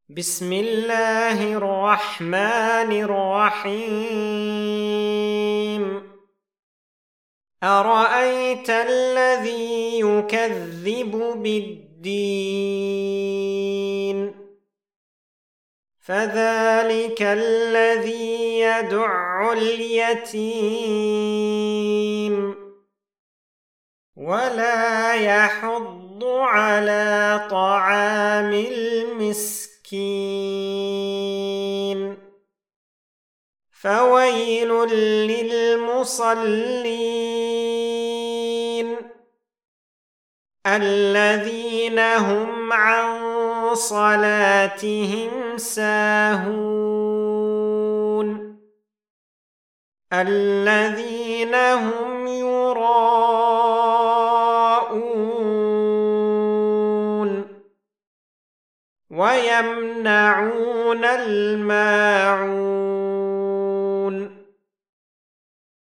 بسم الله الرحمن الرحيم أرأيت الذي يكذب بالدين فذلك الذي يدع اليتيم ولا يحض على طعام المسكين فويل للمصلين الذين هم عن صلاتهم ساهون الذين هم يراءون ويمنعون الماعون